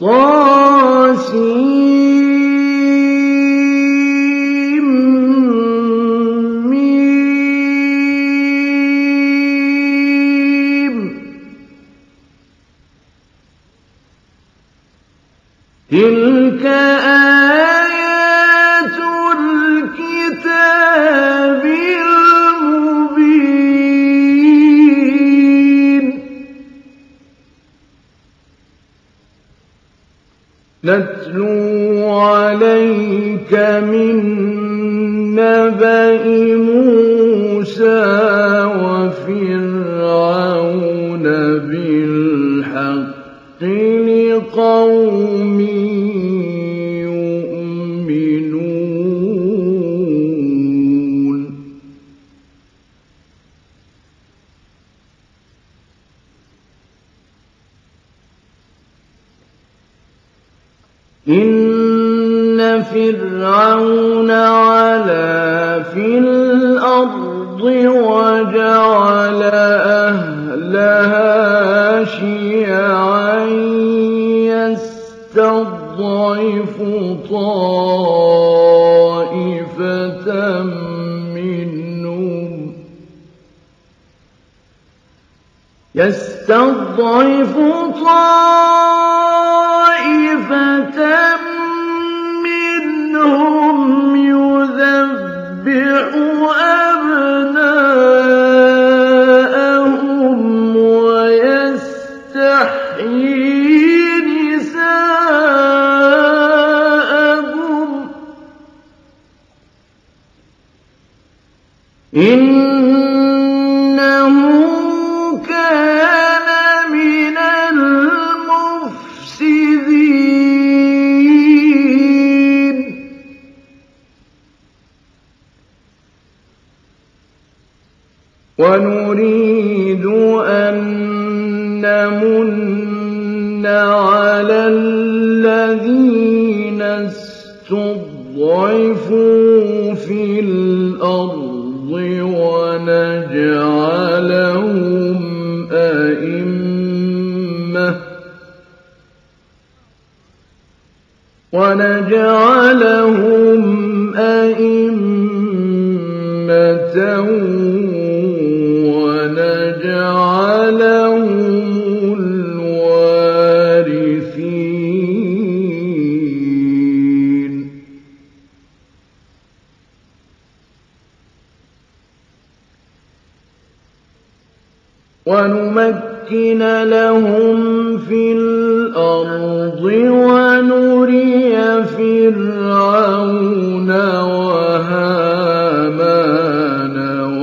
طس تلك آيات الكتاب المبين نتلو عليك من نبأ موسى وفرعون بالحق لقوم يؤمنون إن فرعون علا في الأرض وجعل أهلها شيعا يستضعف طائفة منهم يذبح أبناءهم ويستحيي نساءهم إنه كان من المفسدين ونريد أن نمن على الذين استضعفوا في الأرض ونجعلهم أئمة ونجعلهم الوارثين ونمكن لهم في الأرض ونري فرعون وهامان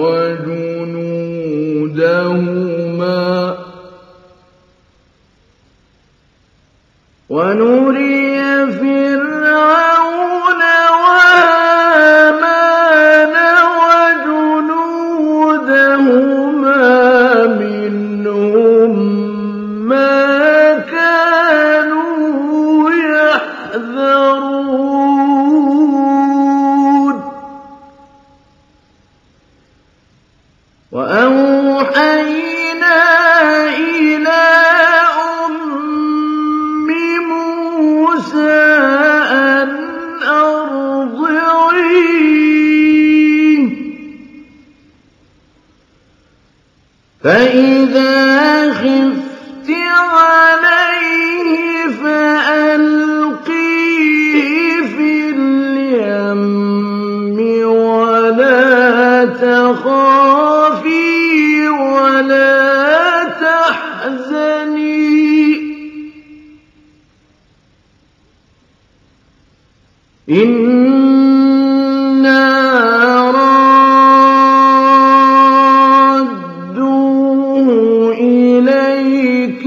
وجنودهما منهم ما كانوا يحذرون وأوحينا إلى أم موسى أن أرضعيه فإذا خفت عليه فألقيه في اليم ولا تخافي ولا تحزني إنا رادوه إليك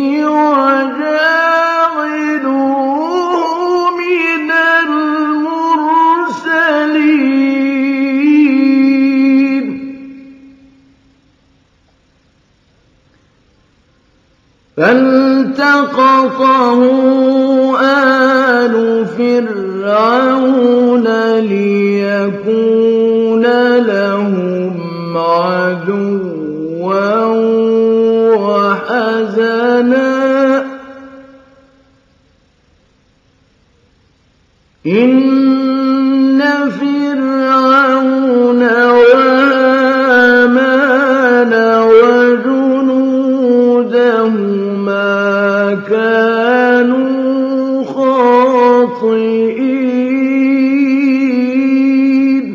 وجاعلوه من المرسلين فالتقطه آل فرعون ليكون لهم عدوا وحزنا إِنَّ فِرْعَوْنَ وَهَامَانَ وَجُنُودَهُمَا كَانُوا خَاطِئِينَ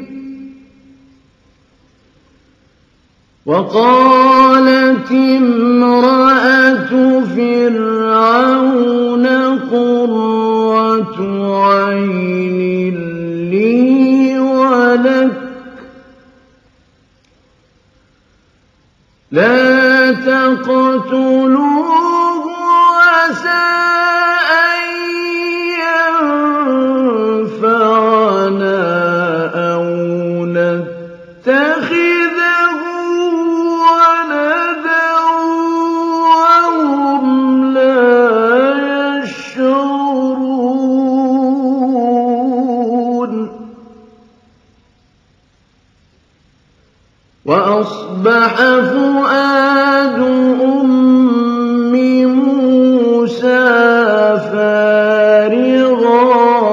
وَقَالَتِ امْرَأَتُ فِرْعَوْنَ قُرَّةُ عَيْنٍ لِّي وَلَكَ لَا تَقْتُلُوهُ عَسَىٰ أَن يَنفَعَنَا أَوْ نَتَّخِذَهُ وَلَدًا وَهُمْ لَا يَشْعُرُونَ وَأَصْبَحَ فُؤَادُ أُمِّ مُوسَىٰ فَارِغًا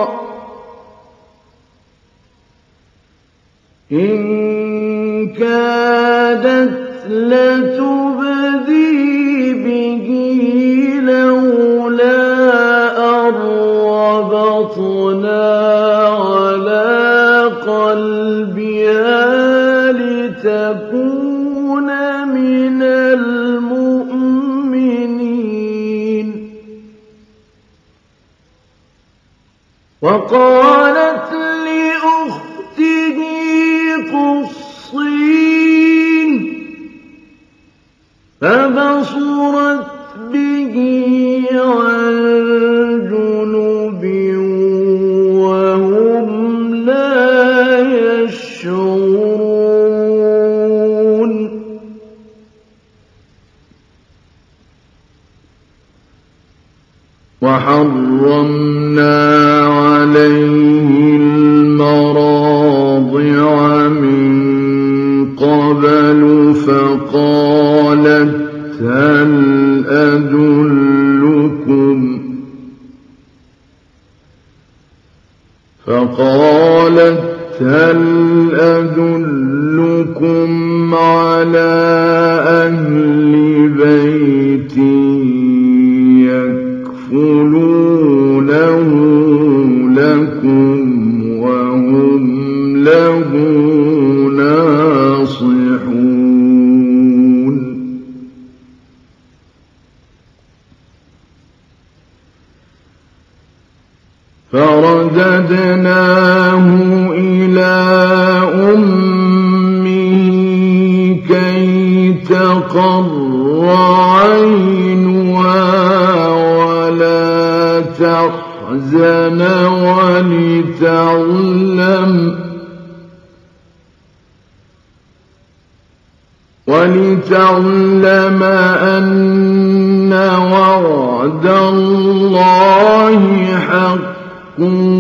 إِن كَادَتْ لَتُبْدِي بِهِ لَوْلَا أَن رَّبَطْنَا عَلَىٰ قَلْبِهَا لِتَكُونَ مِنَ الْمُؤْمِنِينَ وَقَالَتْ لِأُخْتِهِ قُصِّيهِ فَبَصُرَتْ بِهِ عَن جُنُبٍ وَهُمْ لَا يَشْعُرُونَ وَحَرَّمْنَا عَلَيْهِ الْمَرَاضِعَ مِن قَبْلُ فَقَالَتْ هَلْ أَدُلُّكُمْ عَلَىٰ أَهْلِ بَيْتٍ يَكْفُلُونَهُ لَكُمْ وَهُمْ لَهُ نَاصِحُونَ فَرَدَدْنَاهُ إِلَىٰ أُمِّهِ كَيْ تَقَرَّ عَيْنُهَا وَلَا تَحْزَنَ وَلِتَعْلَمَ أَنَّ وَعْدَ اللَّهِ حَقٌّ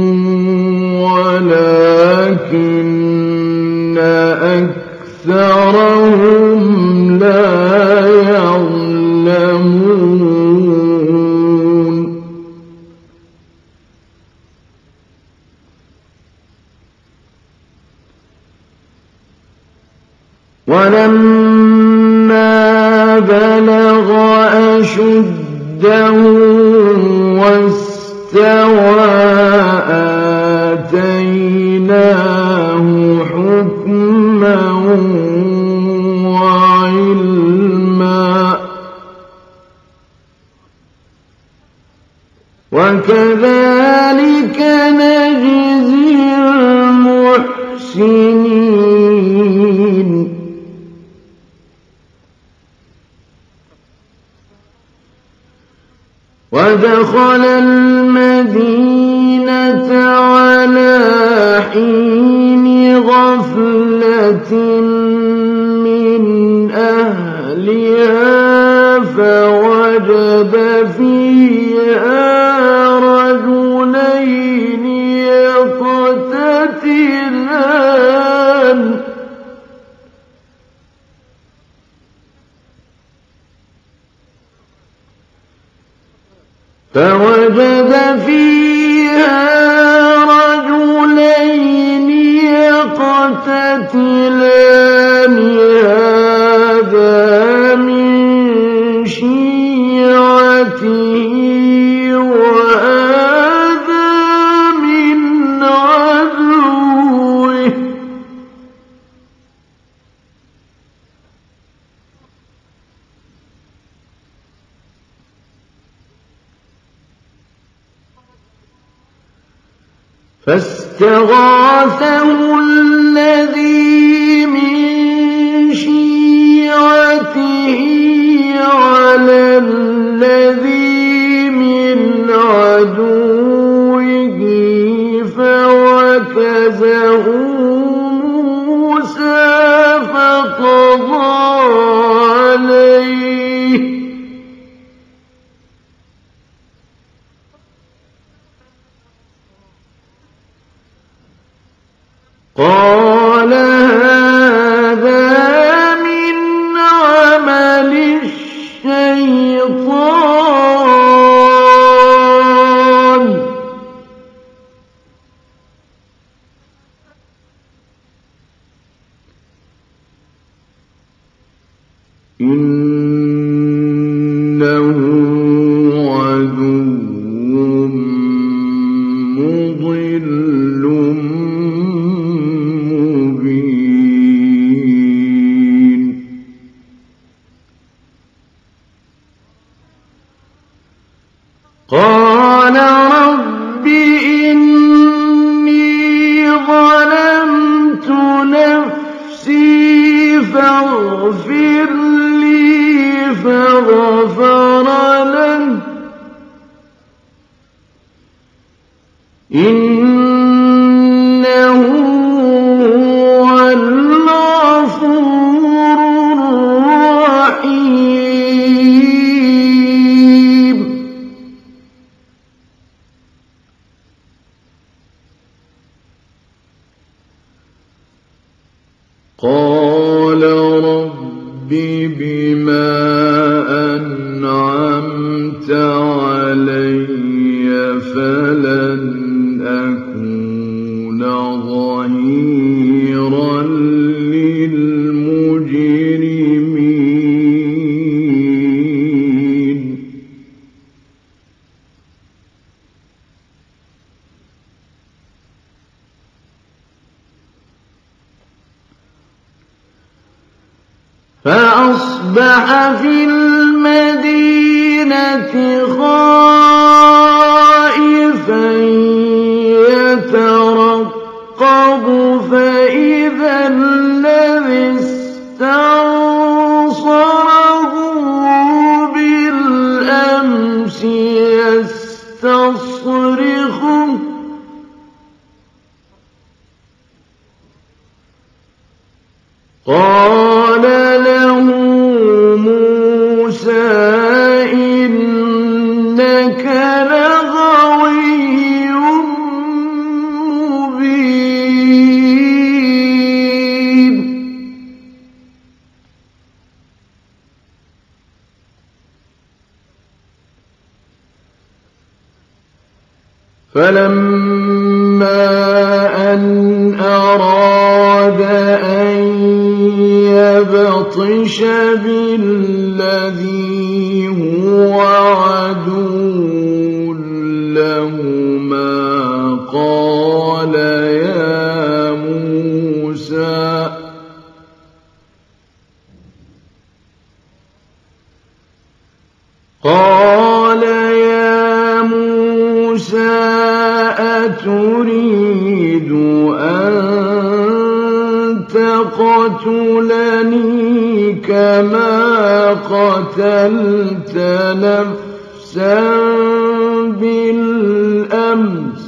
وَلَٰكِنَّ أَكْثَرَهُمْ لَا يَعْلَمُونَ وَلَمَّا بَلَغَ أَشُدَّهُ وَاسْتَوَىٰ آتَيْنَاهُ حُكْمًا وَعِلْمًا ۚ وَكَذَٰلِكَ نَجْزِي الْمُحْسِنِينَ وَدَخَلَ الْمَدِينَةَ عَلَىٰ حِينِ غَفْلَةٍ مِّنْ أَهْلِهَا فَوَجَدَ فِيهَا رَجُلَيْنِ يَقْتَتِلَانِ فَوَجَدَ فِيهَا يقتتلان هذا من شيعته وهذا من عدوه فاستغاثه الذي من شيعته على الذي من عدوه فوكزه موسى فقضى عليه قال هذا من عمل الشيطان إنه عدو مضل مبين قال رب إني ظلمت نفسي فاغفر لي فغفر له إنه هو الغفور الرحيم قال رب بما أنعمت علي فلن أكون ظهيرا للمجرمين فأصبح في المدينة خائفا يترقب فإذا الذي استنصره بالأمس يستصرخه قال له موسى إنك لغوي مبين فلما أن أراد أن يبطش بالذي هو عدو لهما قال يا موسى أتريد أن تقتلني كما قتلت نفسا بالأمس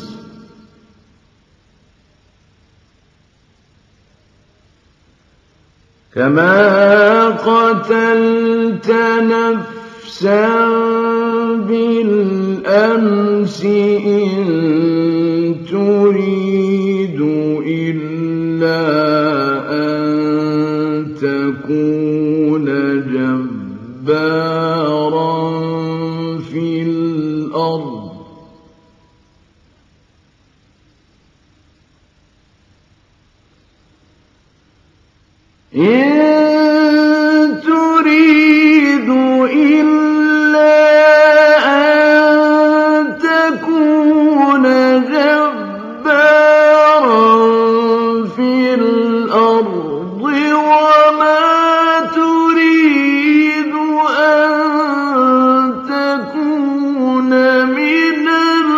إن تريد إلا أن تكون جبارا في الأرض إن تريد إلا أن تكون جبارا في الأرض وما تريد أن تكون من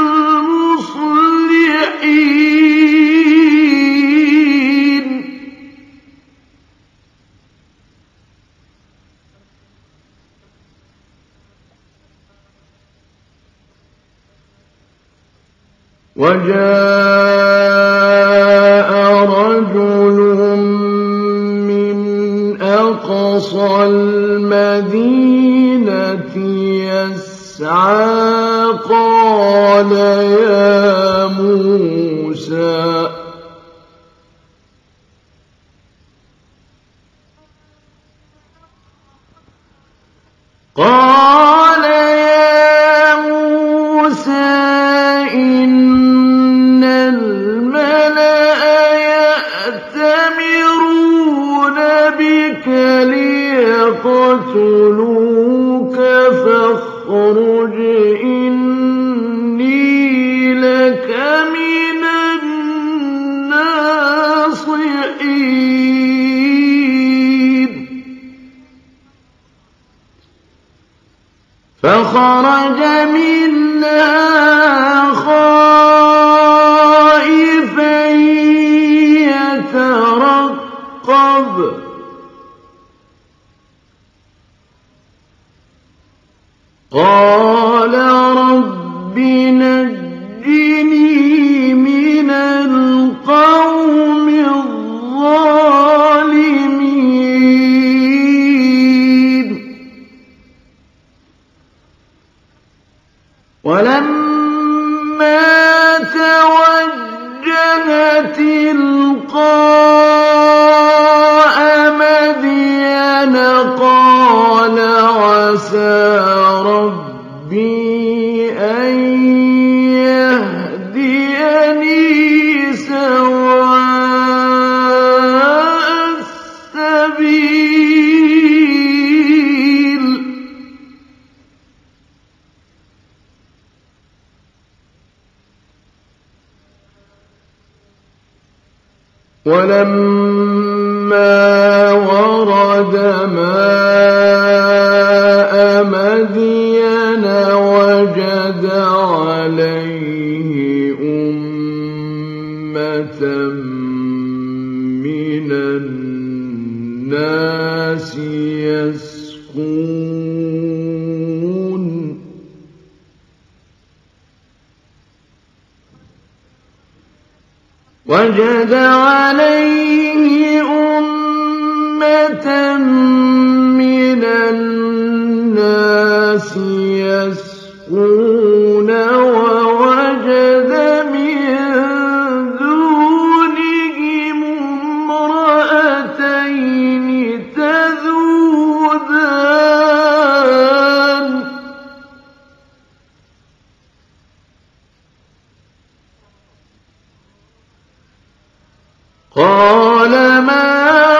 المصلحين وجاء رجل من أقصى المدينة يسعى قال يا موسى إن الملأ يأتمرون بك ليقتلوك فاخرج إني لك من الناصحين فخرج منها خائفا يترقب قال رب نجني من القوم الظالمين ولما توجه تلقاء مدين قال عسى ربي أن يهديني سواء السبيل ولما ورد ماء مدين وجد عليه أمة من الناس يسقون وجد عليه أمة من الناس يسقون ووجد من دونهم امرأتين تذودان قال ما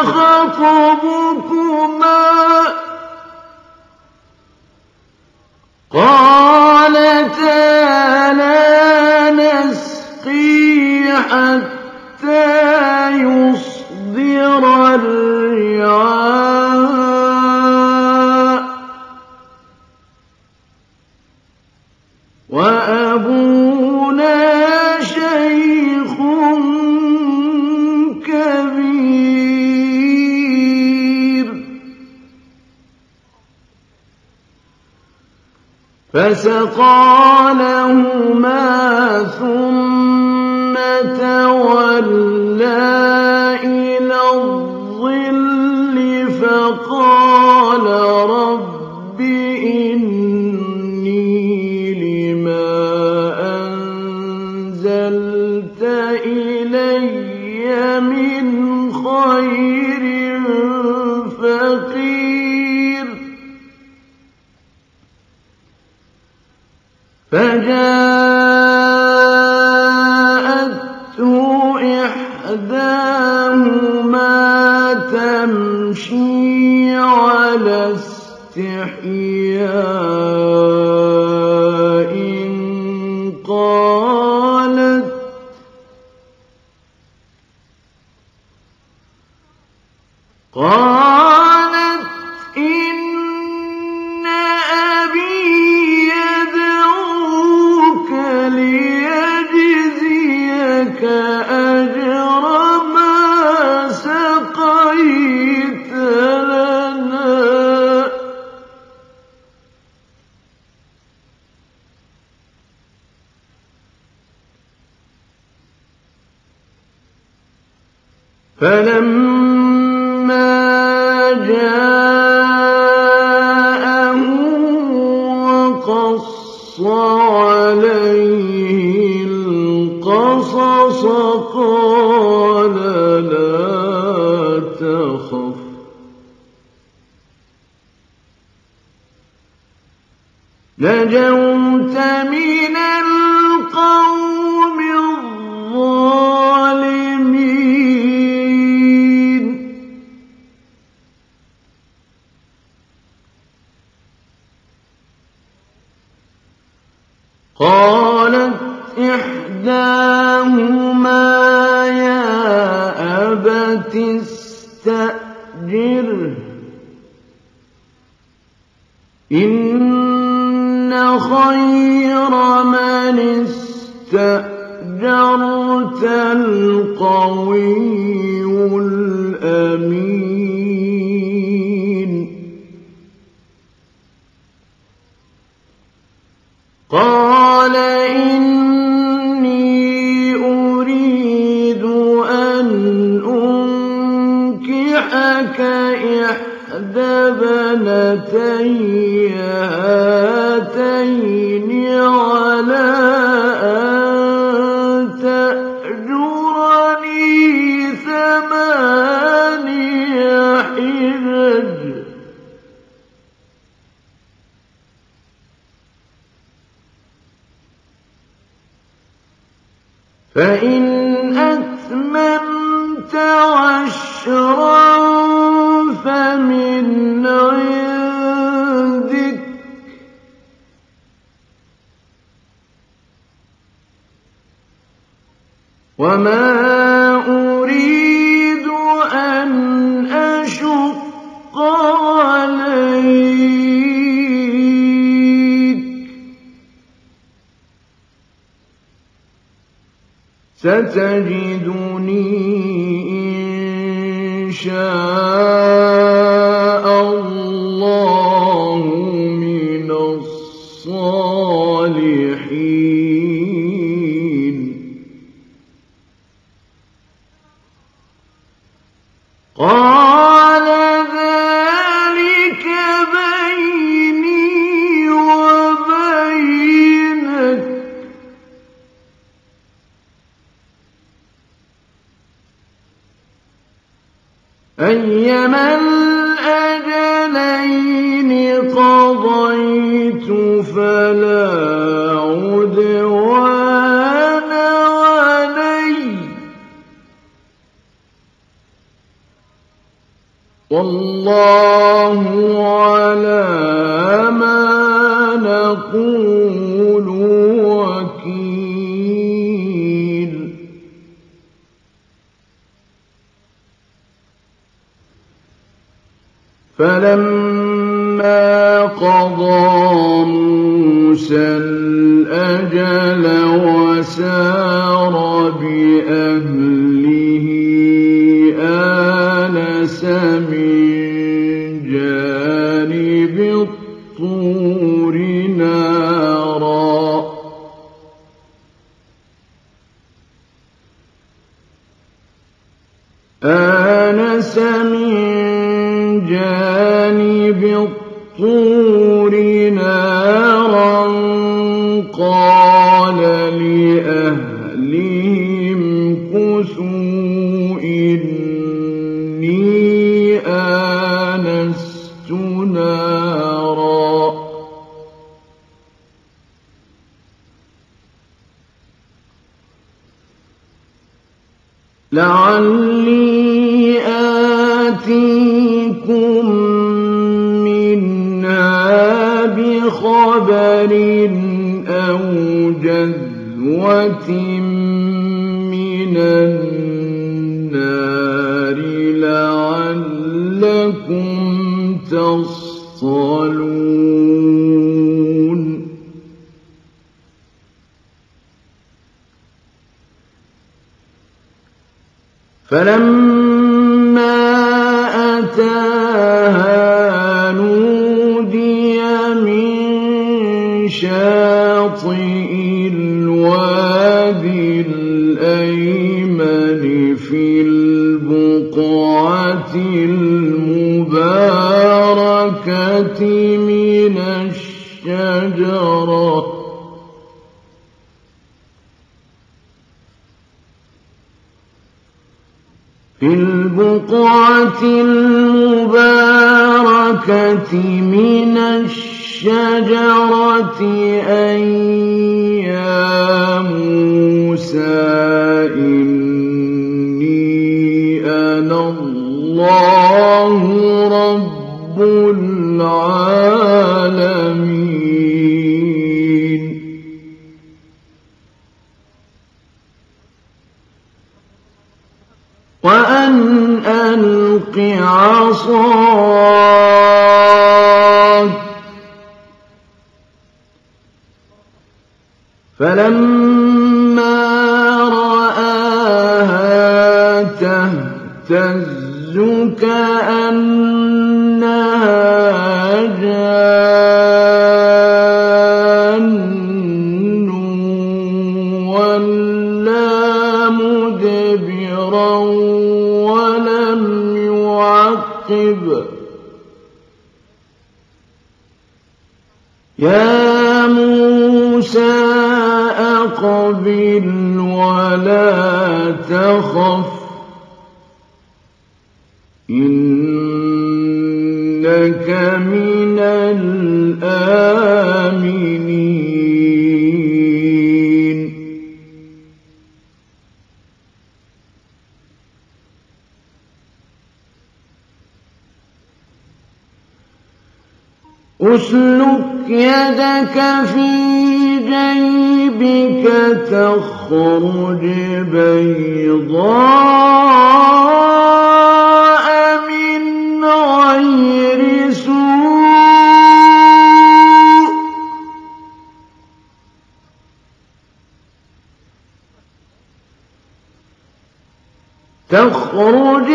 خطبكما قالتا لا نسقي حتى يصدر الرعاء وأبونا شيخ كبير فسقى لهما ثم تولى إلى الظل فقال رب إني لما أنزلت إلي من خير فقير فجاءته إحداهما تمشي فلما جاءه وقص عليه القصص قال لا تخف نجوت من القوم الظالمين قالت إحداهما يا أبت استأجره إن خير من استأجرت القوي الأمين قال إني أريد أن أنكحك إحدى ابنتي هاتين على أن تأجرني 8 حجج فإن أتممت 10 فمن عندك وما أريد أن أشق عليك ستجدني إن شاء الله من الصالحين قال ذلك بيني وبينك أيما الأجلين قضيت فلا عدوان علي والله على ما نقول وكيل فلما قضى موسى الأجل وسار بأهله آنس من جانب الطور نارا آنس من جانب الطور نارا قال لأهلهم كثوا إني آنست نارا لعلي آتيكم منها بخبر أو جذوة من النار لعلكم تصطلون فلما أتاها نودي من شاطئ الوادي الأيمن في البر في البقعة المباركة من الشجرة أن يا موسى إني أنا الله رب العالمين وأن ألق عصاك فلما رآها تهتز كأنها جان ولا مدبرا ولم يعقب يا موسى أقبل ولا تخف إنك من الآمنين أسلك يدك في جيبك تخرج بيضاء من غير سوء تخرج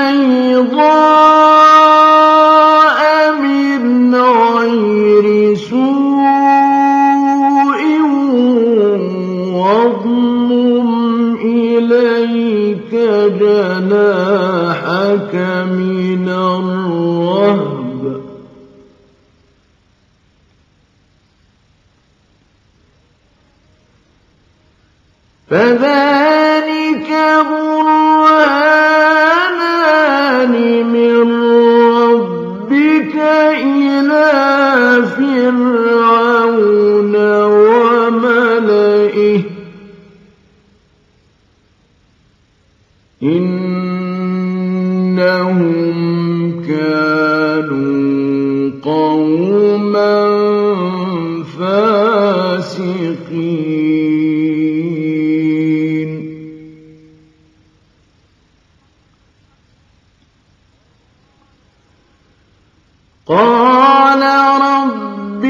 بيضاء من غير سوء واضمم إليك جناحك من الرهب فذلك برهانان من ربك إلى فرعون وملئه إنهم كانوا قوما فاسقين قال رب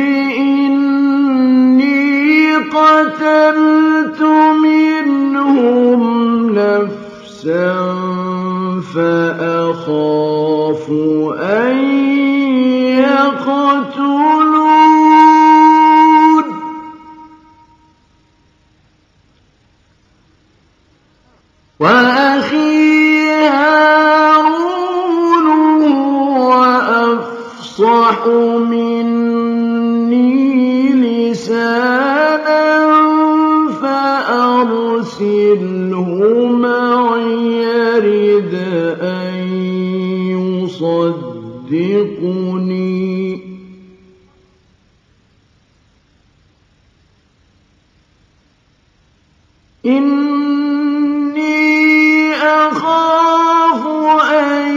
إني قتلت منهم نفسا فأخاف أن يقتلون وأخي هارون هو أفصح مني لسانا فأرسله معي يرد أن يصدقني إني أخاف أن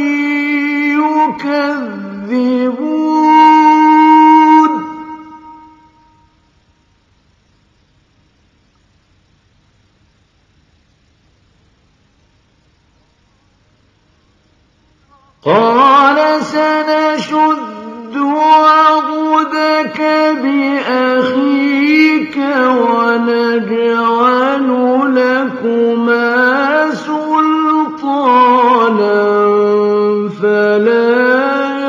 يكذبون قال سنشد عضدك بأخيك ونجعل لكما سلطانا فلا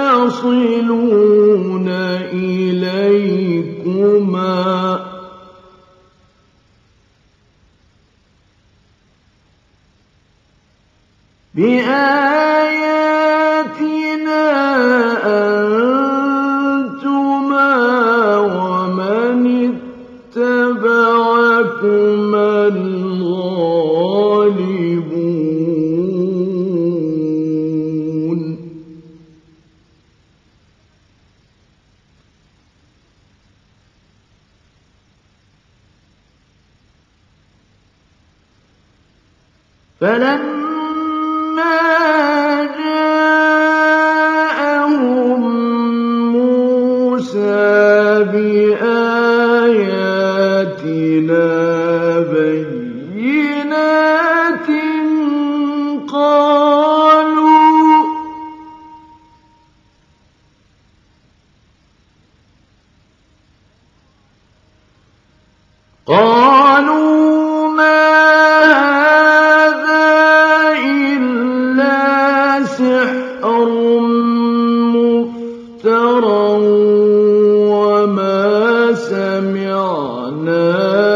يصلون إليكما بآياتنا أنتما ومن اتبعكما الغالبون فلما جاءهم موسى بآياتنا بينات قالوا ما هذا إلا سحر مفترى وما سمعنا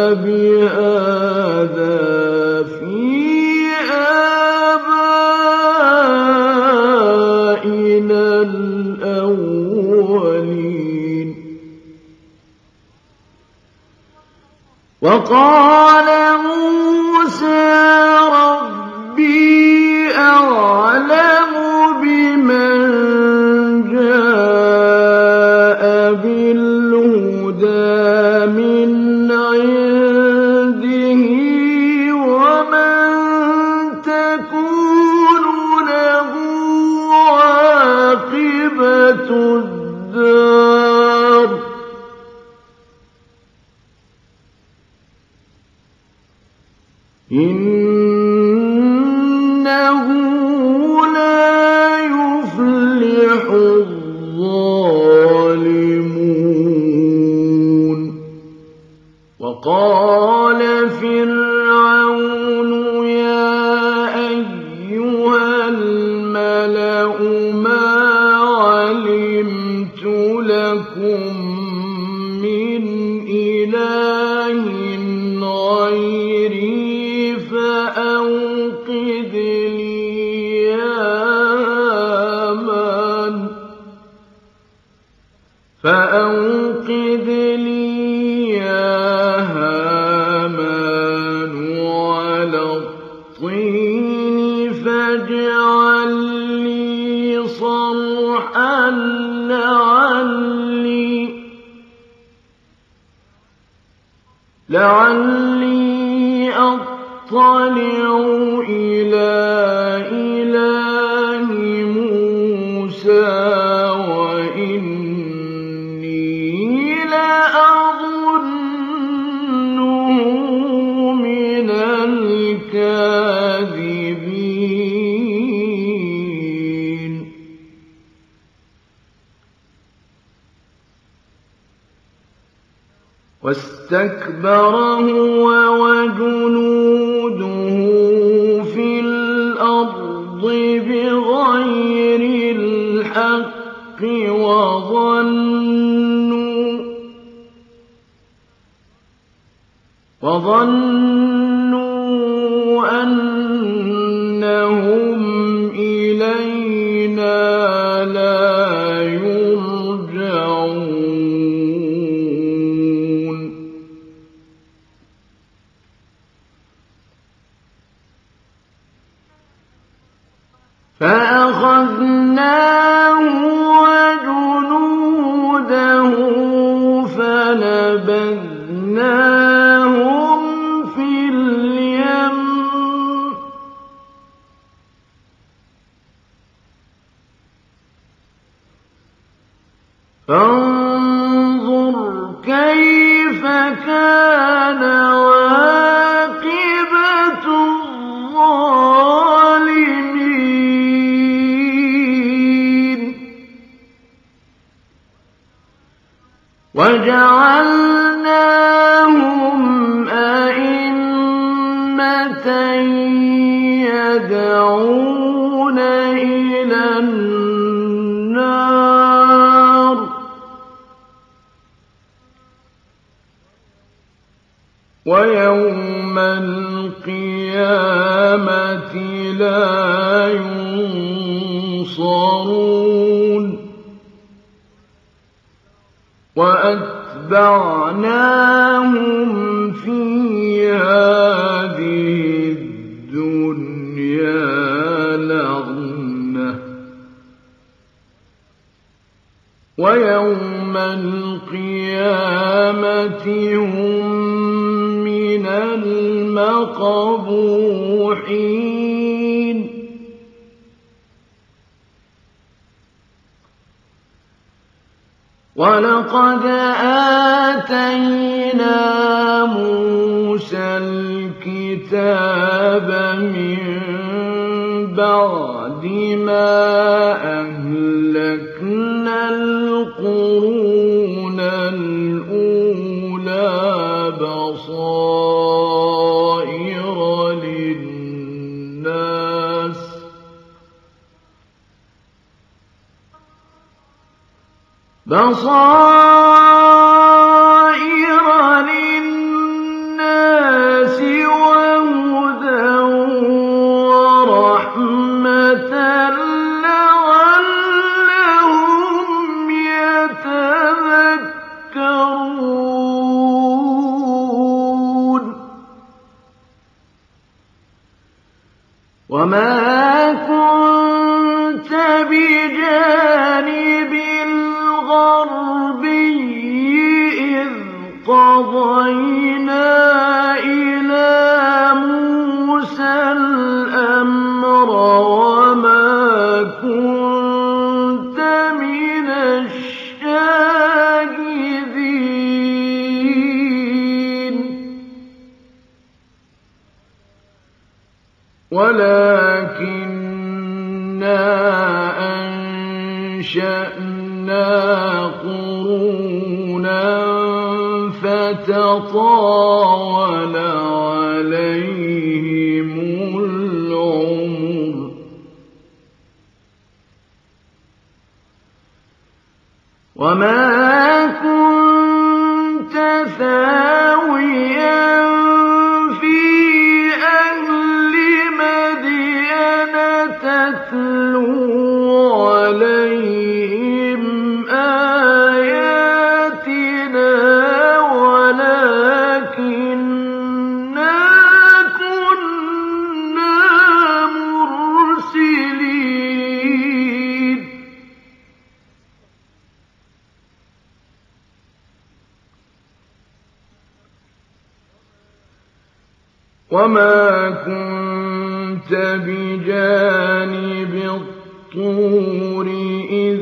بهذا في آبائنا الأولين وقال موسى ربي أعلم بمن جاء بالهدى من عنده ومن تكون له عاقبة الدار إنه لا يفلح الظالمون وقال فرعون يا أيها الملأ ما علمت لكم من إله غيري فأوقد لي يا هامان على الطين فاجعل لي صرحا لعلي أطلع إلى إله موسى وإني لأظنه من الكاذبين واستكبر هو وجنوده في الأرض بغير الحق وظنوا أنهم إلينا لا يرجعون فأخذناه وجنوده فنبذناهم في اليم فانظر كيف كان عاقبة الظالمين وجعلناهم أئمة يدعون إلى النار ويوم القيامة لا ينصرون وأتبعوا وَمَتَّعْنَاهُمْ فِي هَٰذِهِ الدُّنْيَا لَغْنَةً وَيَوْمَ الْقِيَامَةِ هُم مِّنَ الْمَقْبُوحِينَ وَلَقَدْ آتَيْنَا مُوسَى الْكِتَابَ مِن بَعْدِ مَا أَهْلَكْنَا الْقُرُونَ الْأُولَىٰ بَصَائِرَ لِلنَّاسِ وَهُدًى وَرَحْمَةً لَّعَلَّهُمْ يَتَذَكَّرُونَ وَمَا كُنتَ بِجَانِبِ الْغَرْبِيِّ إِذْ قَضَيْنَا إِلَىٰ مُوسَى الْأَمْرَ وَمَا كُنتَ مِنَ الشَّاهِدِينَ وَلَٰكِنَّا أَنشَأْنَا قُرُونًا فَتَطَاوَلَ عَلَيْهِمُ الْعُمُرُ وَمَا كُنتَ ثَاوِيًا فِي أَهْلِ مَدْيَنَ تَتْلُو عَلَيْهِمْ آيَاتِنَا وَلَٰكِنَّا كُنَّا مُرْسِلِينَ وَمَا كُنتَ بِجَانِبِ الطُّورِ إِذْ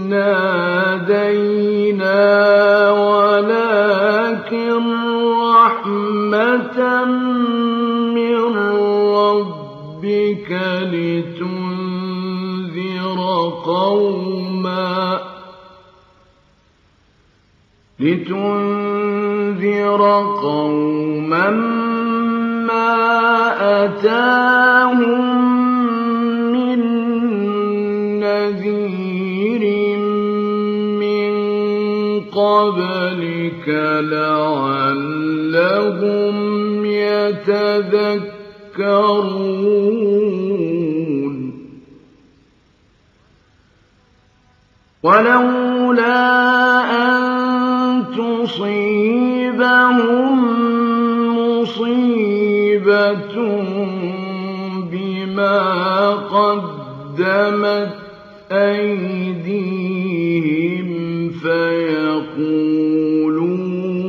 نَادَيْنَا وَلَٰكِن رَّحْمَةً مِّن رَّبِّكَ لِتُنذِرَ قَوْمًا مَّا أَتَاهُم مِّن نَّذِيرٍ مِّن قَبْلِكَ لَعَلَّهُمْ يَتَذَكَّرُونَ وَلَوْلَا أَن تُصِيبَهُم مُّصِيبَةٌ بِمَا قَدَّمَتْ أَيْدِيهِمْ فَيَقُولُوا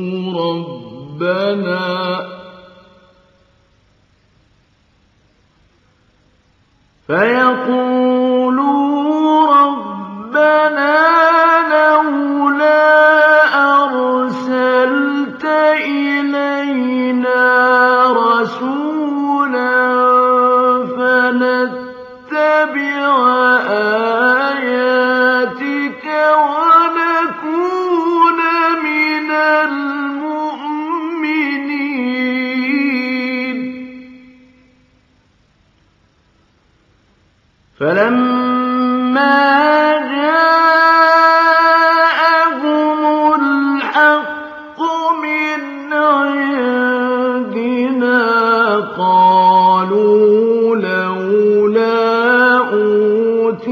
رَبَّنَا لَوْلَا أَرْسَلْتَ إِلَيْنَا رَسُولًا فَنَتَّبِعَ آيَاتِكَ وَنَكُونَ مِنَ الْمُؤْمِنِينَ فَلَمَّا جَاءَهُمُ الْحَقُّ مِنْ عِندِنَا قَالُوا لَوْلَا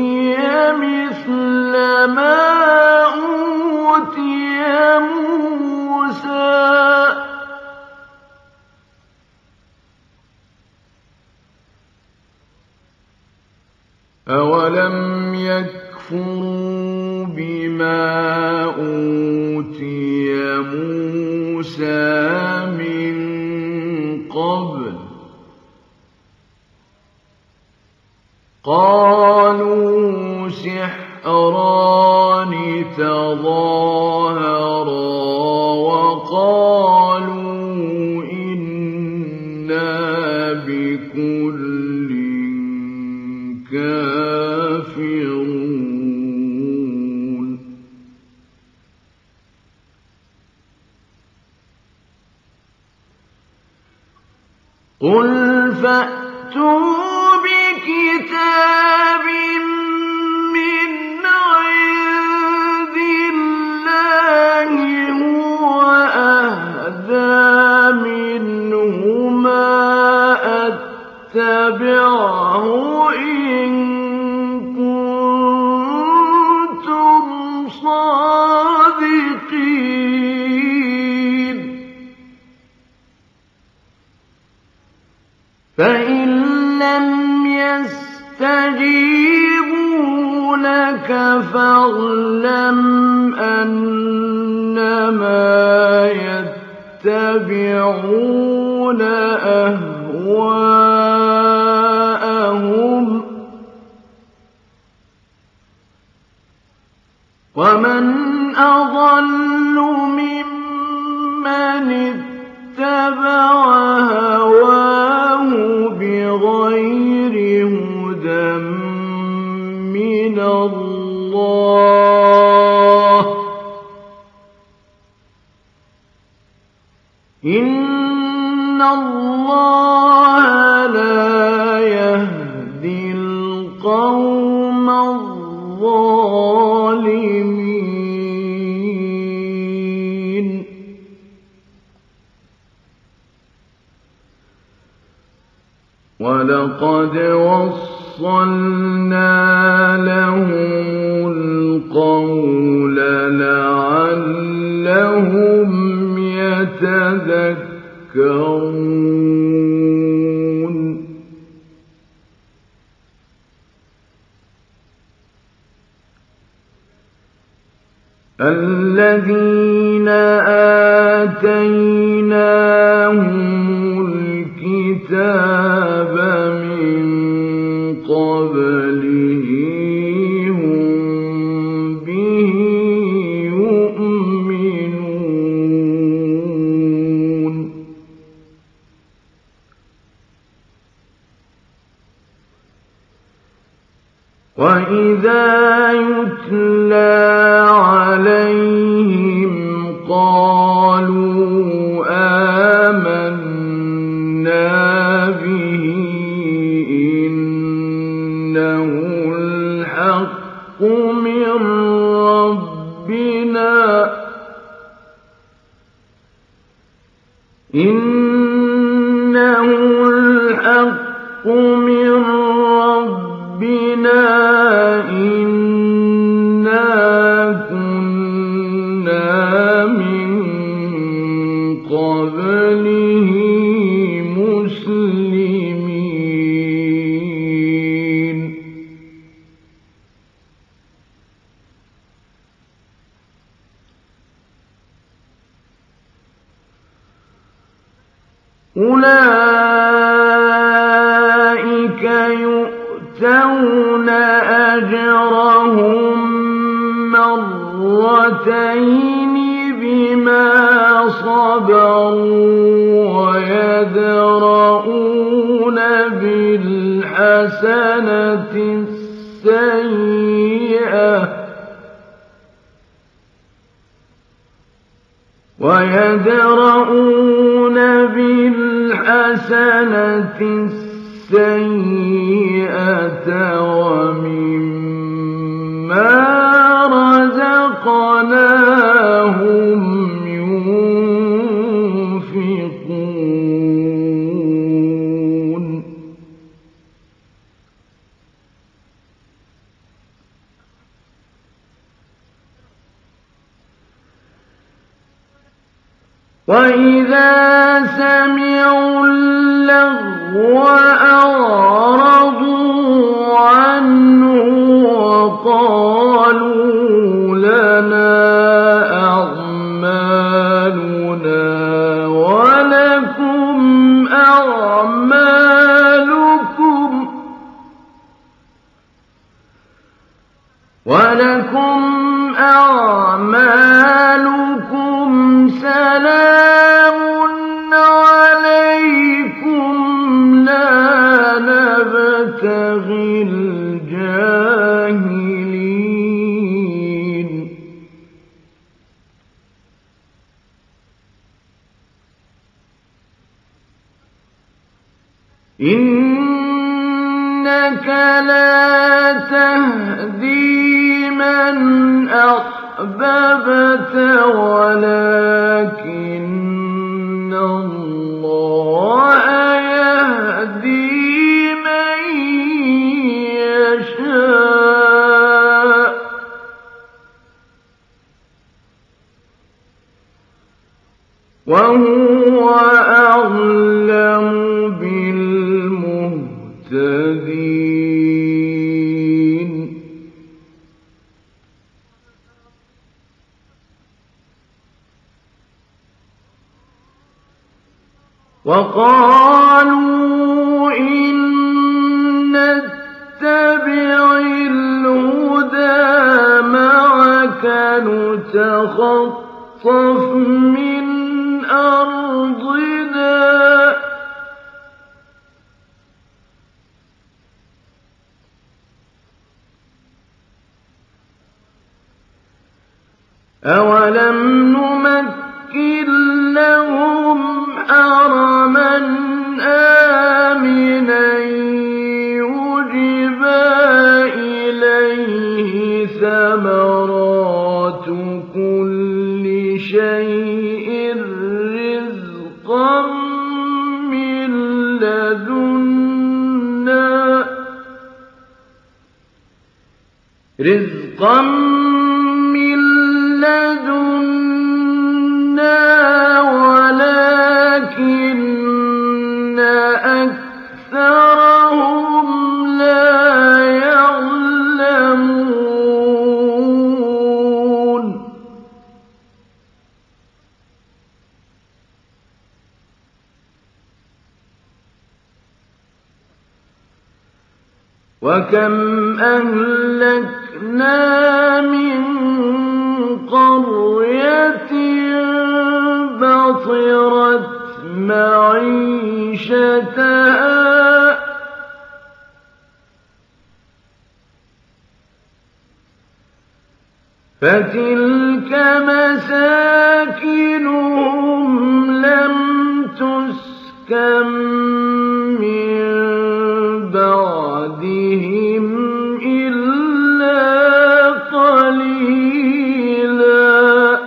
أُوتِيَ مِثْلَ مَا أُوتِيَ مُوسَىٰ أَوَلَمْ يَكْفُرُوا بِمَا أُوتِيَ مُوسَىٰ مِن قَبْلُ ۖ قَالُوا سِحْرَانِ تَظَاهَرَا وَقَالُوا إِنَّا بِكُلٍّ كَافِرُونَ قُلْ فَأْتُوا بِكِتَابٍ مِّنْ عِندِ اللَّهِ هُوَ أَهْدَىٰ مِنْهُمَا أَتَّبِعْهُ إِن كُنتُمْ صَادِقِينَ فَإِن لَّمْ يَسْتَجِيبُوا لَكَ فَاعْلَمْ أَنَّمَا يَتَّبِعُونَ أَهْوَاءَهُمْ ۚ وَمَنْ أَضَلُّ مِمَّنِ اتَّبَعَ هَوَاهُ بِغَيْرِ هُدًى مِّنَ اللَّهِ ۚ إِنَّ اللَّهَ لَا يَهْدِي الْقَوْمَ الظَّالِمِينَ وَلَقَدْ وَصَّلْنَا لَهُمُ الْقَوْلَ لَعَلَّهُمْ يَتَذَكَّرُونَ الَّذِينَ آتَيْنَاهُمُ الْكِتَابَ مِن قَبْلِهِ هُم بِهِ يُؤْمِنُونَ وَإِذَا يُتْلَىٰ عَلَيْهِمْ قَالُوا آمَنَّا بِهِ إِنَّهُ الْحَقُّ مِن رَّبِّنَا إِنَّا كُنَّا مِن قَبْلِهِ مُسْلِمِينَ أُولَٰئِكَ يُؤْتَوْنَ أَجْرَهُم مرتين بما صبروا ويدرؤون بالحسنة السيئة ومما رزقناهم ينفقون وَإِذَا سَمِعُوا اللَّغْوَ أَعْرَضُوا عَنْهُ وقالوا لنا أعمالنا ولكم أعمالكم سلام عليكم لا نبتغي الجاهلين إنك لا تهدي من أحببت ولكن الله يهدي من يشاء وهو أعلم بالمهتدين وقالوا إن نتبع الهدى معك نتخطف من أرضنا أولم نمكن لهم حرما آمنا يجبى إليه ثمرات كل شيء رزقا من لدنا ولكن أكثرهم لا يعلمون وكم أهلكنا من قرية بطرت معيشتها فتلك مساكنهم لم تسكن من بعدهم إلا قليلا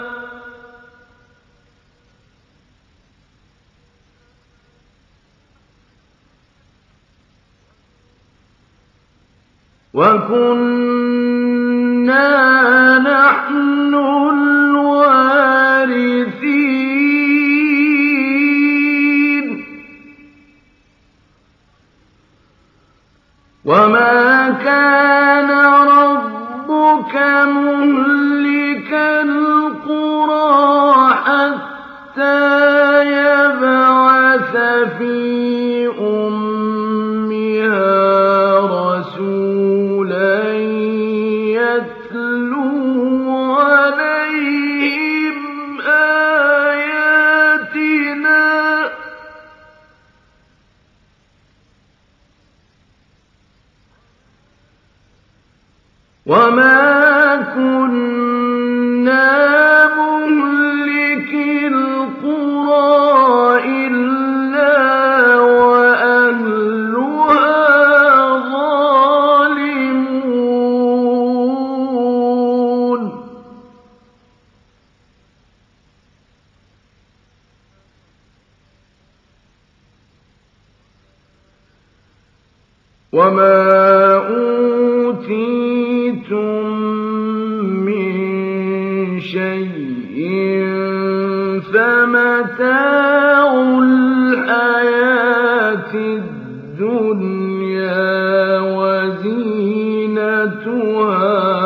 وكنا نحن الوارثين وما كان ربك مهلك القرى حتى يبعث في أمها رسولا يتلو عليهم آياتنا وما كنا مهلك القرى إلا وأهلها ظالمون وما أوتيتم من شيء فمتاع الحياة الدنيا وزينتها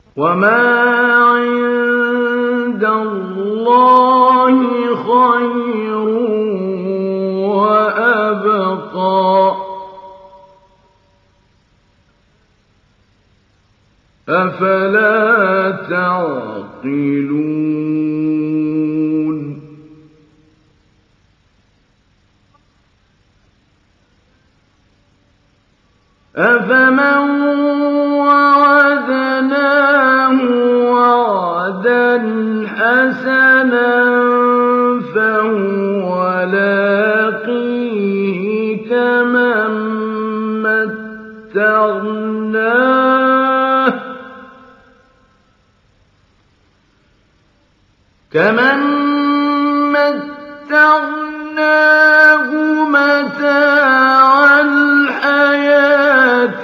وما عند الله خير وأبقى أفلا تعقلون أفمن وعدناه وعدا حسنا فهو لاقيه كمن متعناه متاع الحياة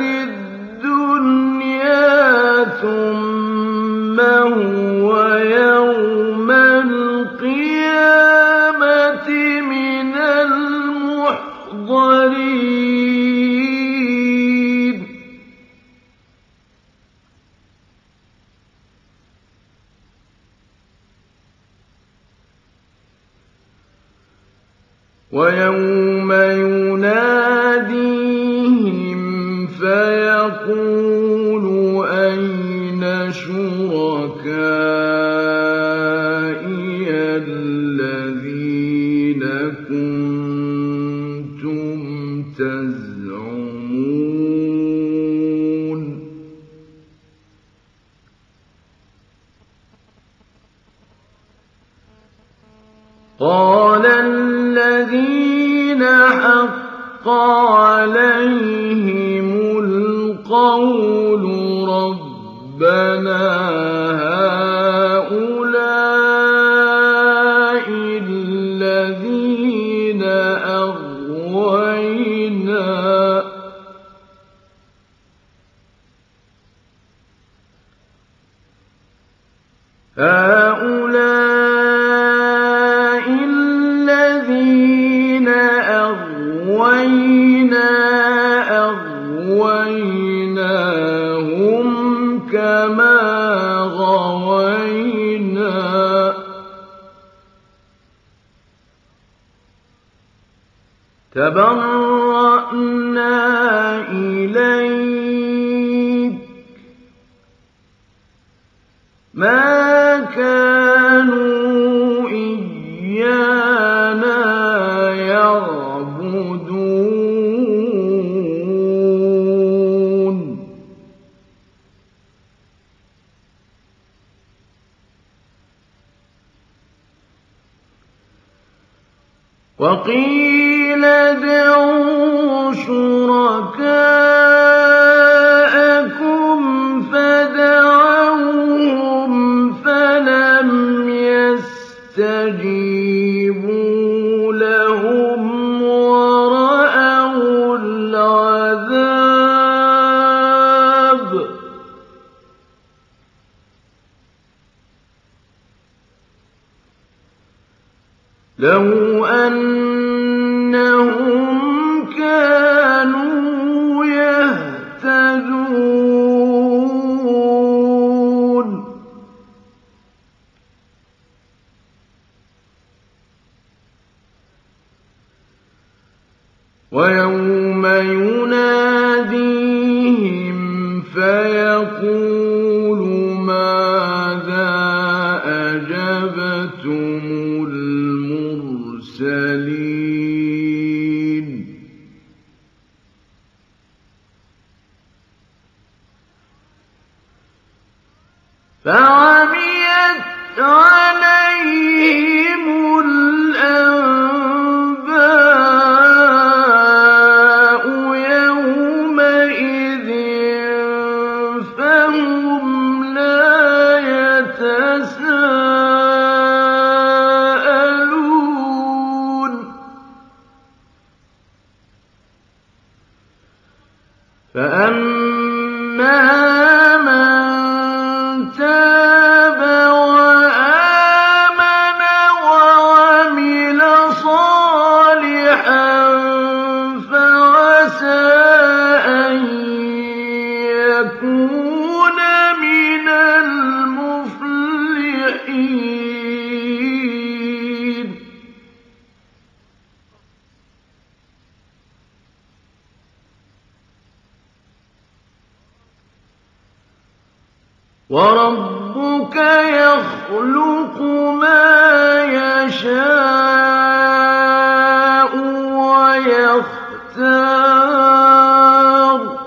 الدنيا ثم هو يوم القيامة من المحضرين ويوم يناديهم فيقول أين شركائي الذين كنتم تزعمون قال الذين حق عليهم القول ربنا هؤلاء الذين أغويناهم كما غوينا تبرأنا إليك ما كانوا إيانا يعبدون وقيل ادعوا شركاءكم فدعوهم فلم يستجيبوا لهم ورأوا العذاب لو أنهم كانوا يهتدون ويوم يناديهم فيقول ماذا أجبتم المرسلين فعميت عليهم الأنباء يومئذ فهم لا يتساءلون فأما من تاب وآمن وعمل صالحا فعسى أن يكون من وَرَبُّكَ يَخْلُقُ مَا يَشَاءُ وَيَخْتَارُ ۗ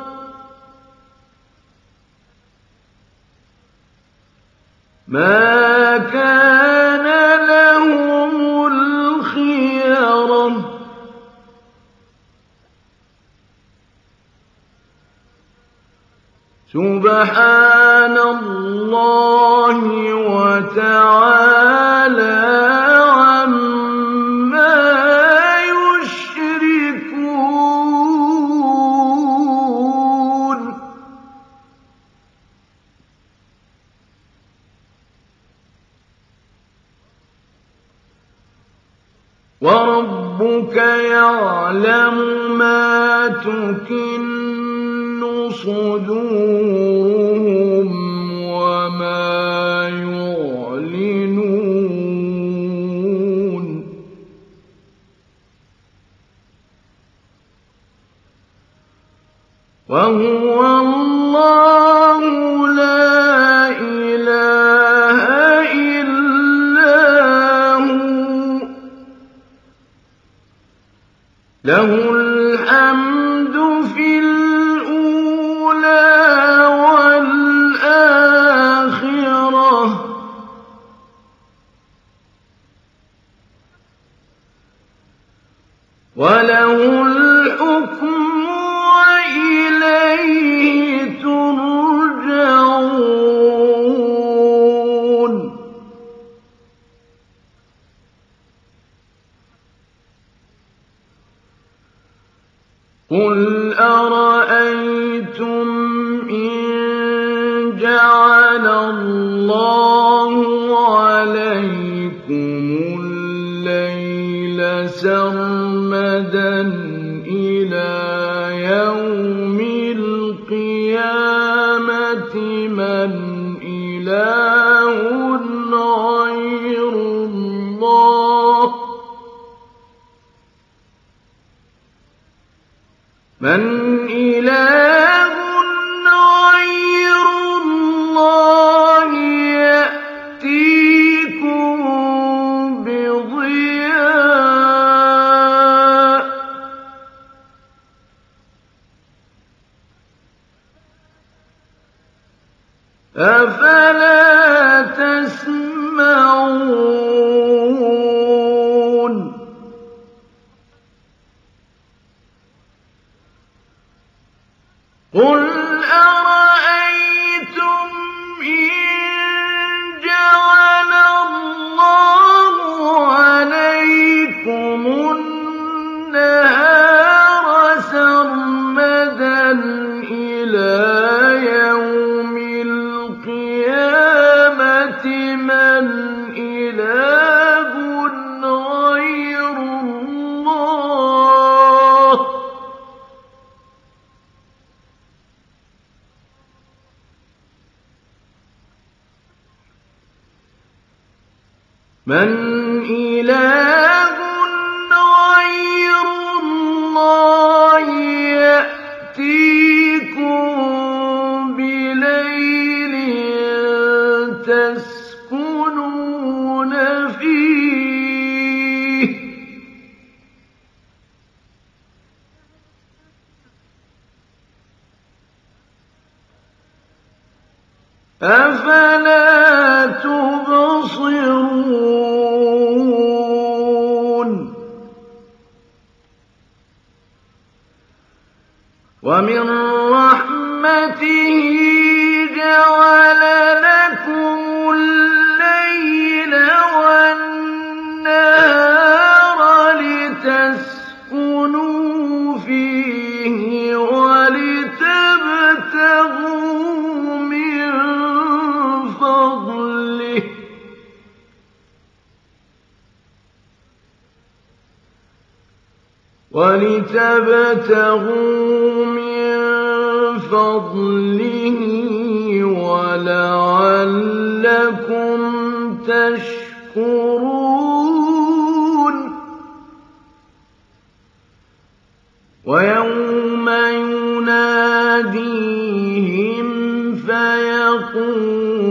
مَا كَانَ لَهُمُ الْخِيَرَةُ ۚ سُبْحَانَ اللَّهِ وَتَعَالَىٰ عَمَّا يُشْرِكُونَ وَرَبُّكَ يَعْلَمُ مَا تُكِنُّ صُدُورُهُمْ وَمَا يُعْلِنُونَ وَهُوَ اللَّهُ لَا إِلَٰهَ إِلَّا هُوَ ۖ لَهُ الْحَمْدُ فِي الْأُولَىٰ وَالْآخِرَةِ ۖ وَلَهُ الْحُكْمُ وَإِلَيْهِ تُرْجَعُونَ قُلْ أَرَأَيْتُمْ إِن جَعَلَ اللَّهُ عَلَيْكُمُ اللَّيْلَ سَرْمَدًا إِلَىٰ يَوْمِ الْقِيَامَةِ مَنْ إِلَٰهٌ غَيْرُ اللَّهِ يَأْتِيكُم بِضِيَاءٍ ۖ أَفَلَا تَسْمَعُونَ قُلْ أَرَأَيْتُمْ إِن جَعَلَ اللَّهُ عَلَيْكُمُ النَّهَارَ سَرْمَدًا إِلَىٰ يَوْمِ الْقِيَامَةِ مَنْ إِلَٰهٌ غَيْرُ اللَّهِ يَأْتِيكُم بِلَيْلٍ تَسْكُنُونَ فِيهِ ۖ أَفَلَا تُبْصِرُونَ وَمِن رَّحْمَتِهِ جَعَلَ لَكُمُ اللَّيْلَ وَالنَّهَارَ لِتَسْكُنُوا فِيهِ وَلِتَبْتَغُوا مِن فَضْلِهِ وَلَعَلَّكُمْ تَشْكُرُونَ وَيَوْمَ يُنَادِيهِمْ فَيَقُولُ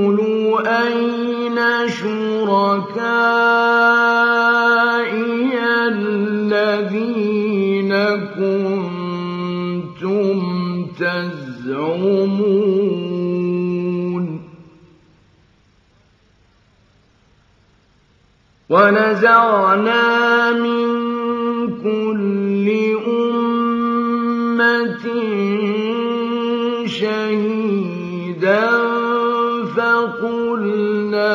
شُرَكَائِيَ الَّذِينَ كُنتُمْ تَزْعُمُونَ وَنَزَعْنَا مِن كُلِّ أُمَّةٍ شَهِيدًا فَقُلْنَا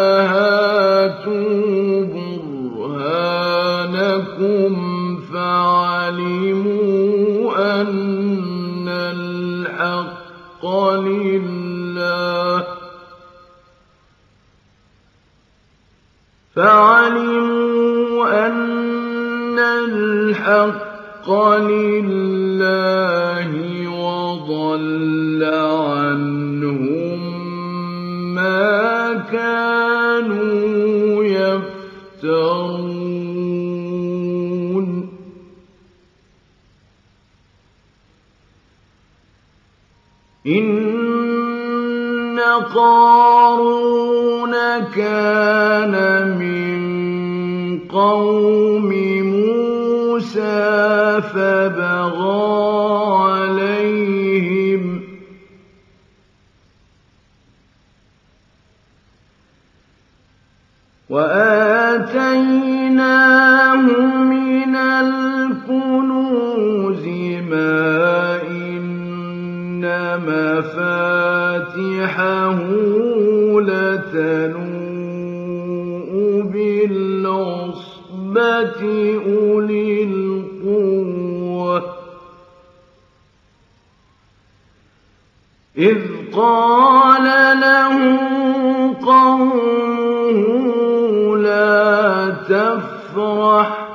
هَاتُوا بُرْهَانَكُمْ فَعَلِمُوا أَنَّ الْحَقَّ لِلَّهِ وَضَلَّ عَنْهُم مَّا كَانُوا يَفْتَرُونَ إِنَّ قَارُونَ كَانَ مِن قَوْمِ مُوسَىٰ فَبَغَىٰ عَلَيْهِمْ وَآتَيْنَاهُ مِنَ الْكُنُوزِ مَا إِنَّ مَفَاتِحَهُ لَتَنُوءُ بِالْعُصْبَةِ أُولِي الْقُوَّةِ إِذْ قَالَ لَهُ قَوْمُهُ لَا تَفْرَحْ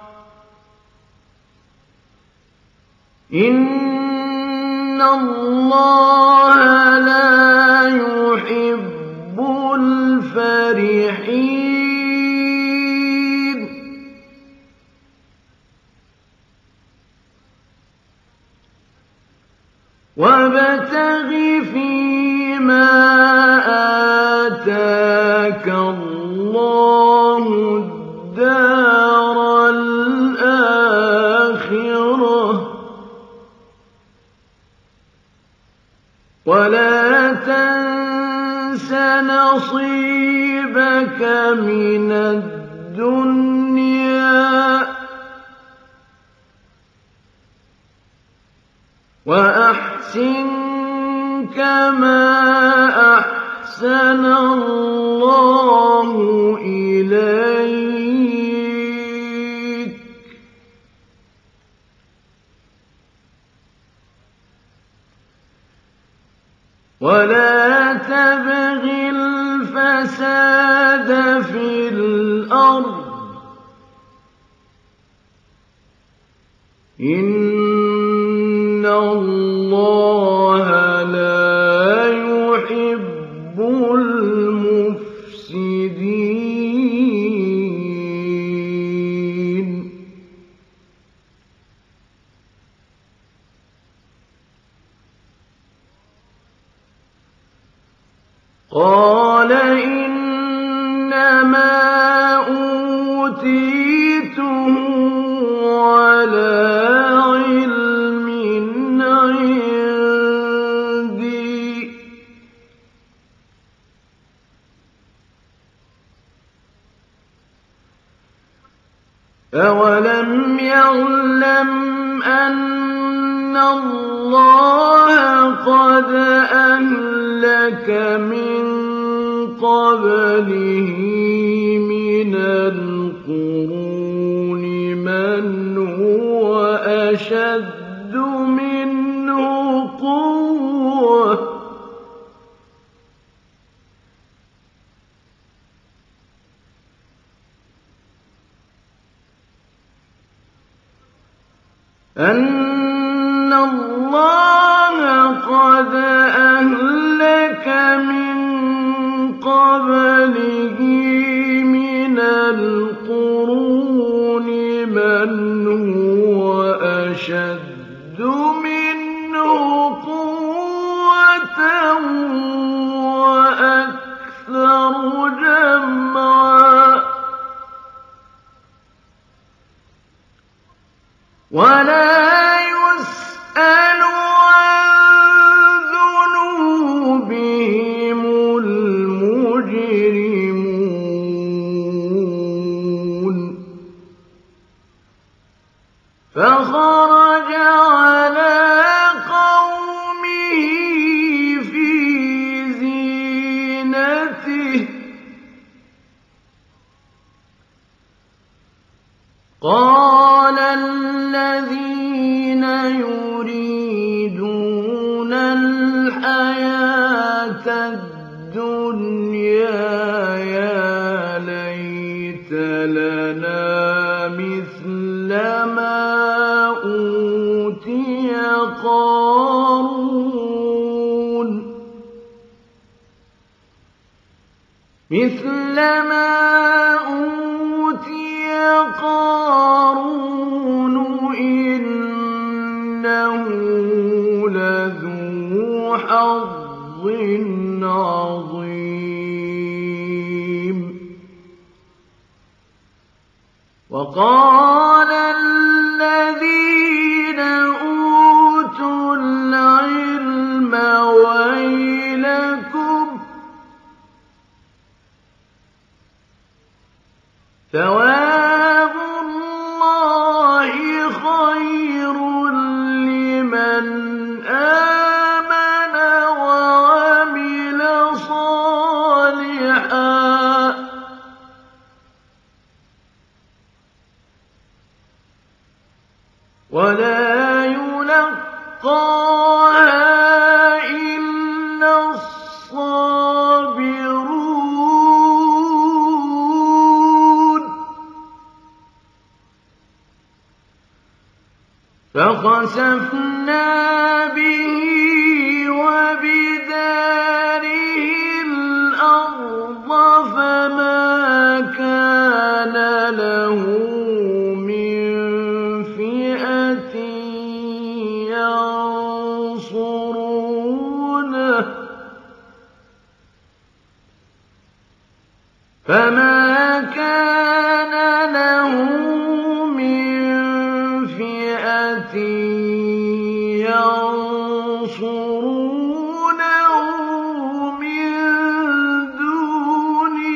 إِنَّ اللَّهَ لَا يُحِبُّ الْفَرِحِينَ وَابْتَغِ فِيمَا آتَاكَ اللَّهُ الدَّارَ الْآخِرَةَ وَلَا تَنسَ نَصِيبَكَ مِنَ الدُّنْيَا وَأَحْسِن كَمَا أَحْسَنَ اللَّهُ إِلَيْكَ وَلَا تَبْغِ الْفَسَادَ فِي الْأَرْضِ إِنَّ اللَّهَ لَا يُحِبُّ الْمُفْسِدِينَ قَالَ إِنَّمَا أُوتِيتُهُ عَلَىٰ عِلْمٍ عِندِي ۚ أَوَلَمْ يَعْلَمْ أَنَّ اللَّهَ قَدْ أَهْلَكَ مِن قَبْلِهِ مِنَ الْقُرُونِ مَنْ هُوَ أَشَدُّ مِنْهُ قُوَّةً أَنَّ اللَّهَ قَدْ أَهْلَكَ مِن قَبْلِهِ مِنَ الْقُرُونِ مَنْ هُوَ أَشَدُّ مِنْهُ قُوَّةً وَأَكْثَرُ جَمْعًا ولا يسأل عن ذنوبهم المجرمون فخرج على قومه في زينته قال الذين يريدون الحياة الدنيا يا ليت لنا مثل ما أوتي قارون مثل ما أوتي قارون إنه لذو حظ عظيم وقال الذين أوتوا العلم ويلكم ثواب الله خير لمن آمن وعمل صالحا ولا يلقاها إلا الصابرون فخسفنا به وبداره الأرض فما كان له من فئة ينصرونه فما كان له من فئة ينصرونه من دون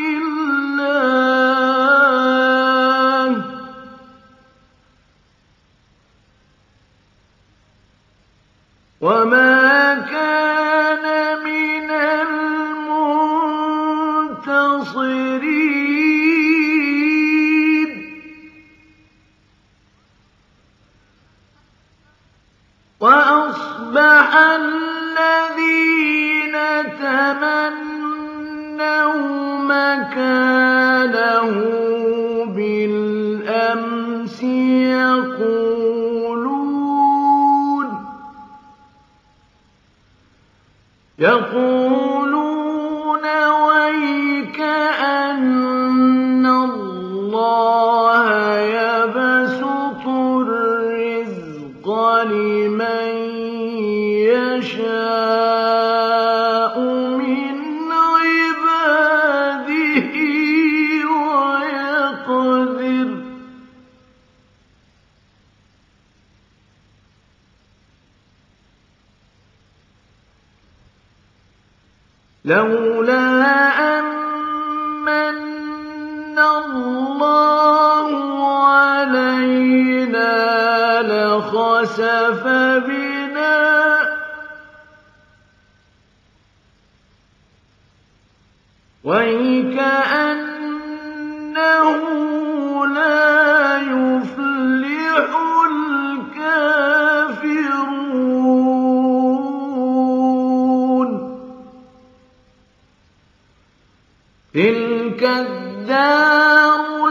الله وما كان من المنتصرين وأصبح الذين تمنوا مكانه بالأمس يقولون ويكأن الله يبسط الرزق لمن يشاء من عباده ويقدر لولا أمن الله علينا لخسف بنا ويكأنه لا يفلح الكافرون تلك الدار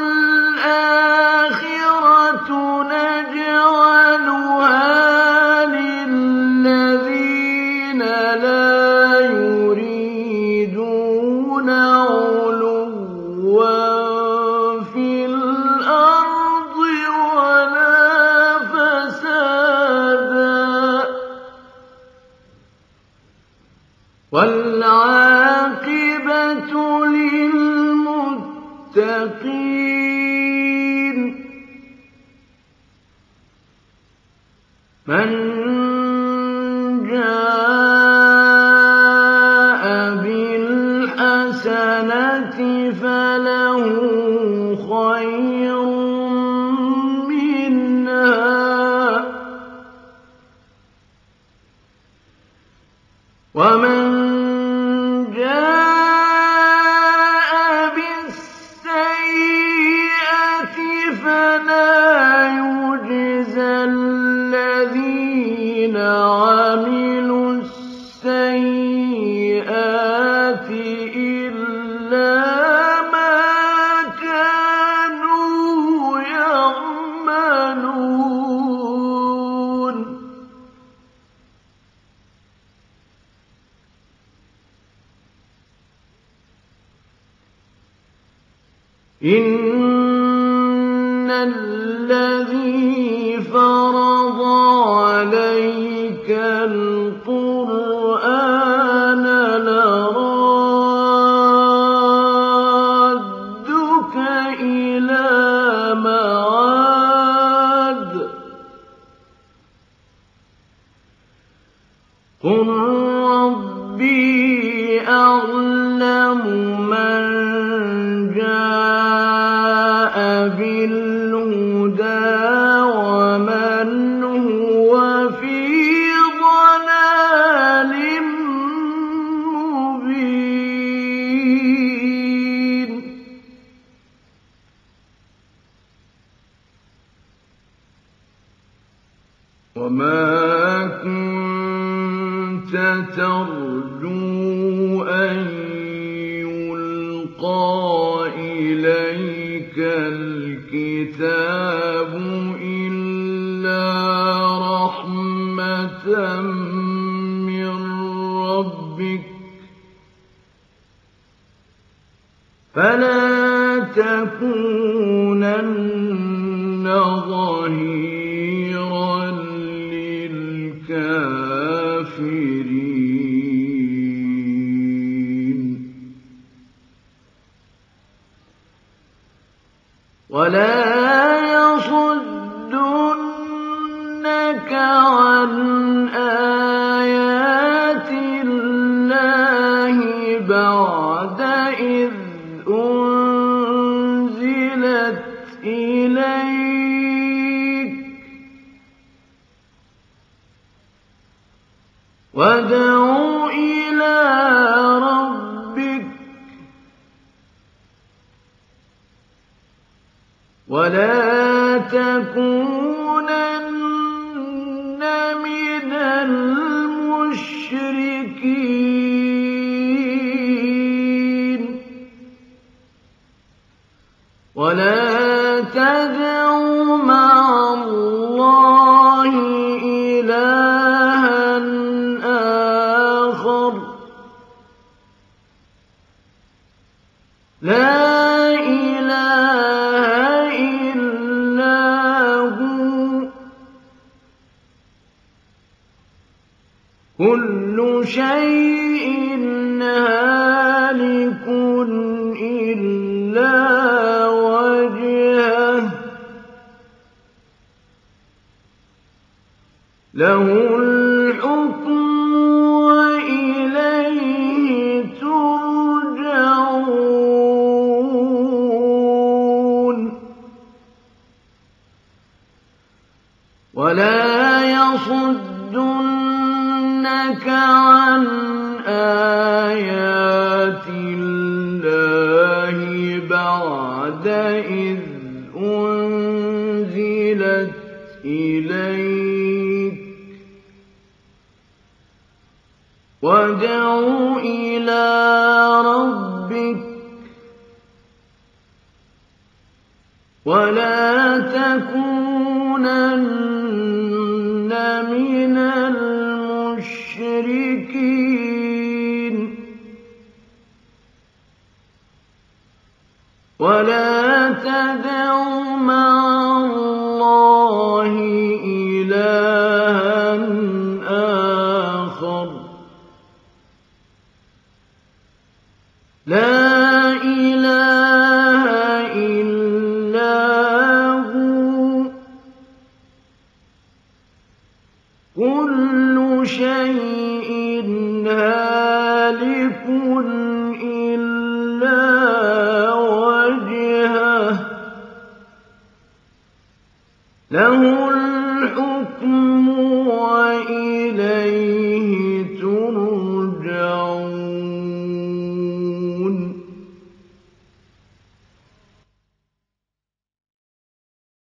الآخرة نجعلها للذين لا يريدون علوا في الأرض ولا فسادا والعاقبة للمتقين من جاء بالحسنة فله خير منها ومن جاء بالسيئة فلا يجزى الذين عملوا السيئات إلا ما كانوا يعملون إن الذي فرض عليك القرآن لرادك إلى معاد قل ربي أعلم من جاء بالهدى ومن هو في ضلال مبين وما كنت ترجو أن يلقى إليك الكتاب إلا رحمة من ربك فلا تكونن ظهيرا للكافرين ولا يصدنك عن آيات الله بعد إذ أنزلت إليك وادع إلى ربك ولا تكونن من المشركين ولا تدع مع الله إلها آخر لا إله إلا هو كل شيء هالك إلا وجهه له الحكم وإليه ترجعون ولا يصدنك عن آيات الله بعد إذ أنزلت إليك وادع إلى ربك ولا تكونن من المشركين ولا تدع مع الله إلها آخر لا إله إلا هو له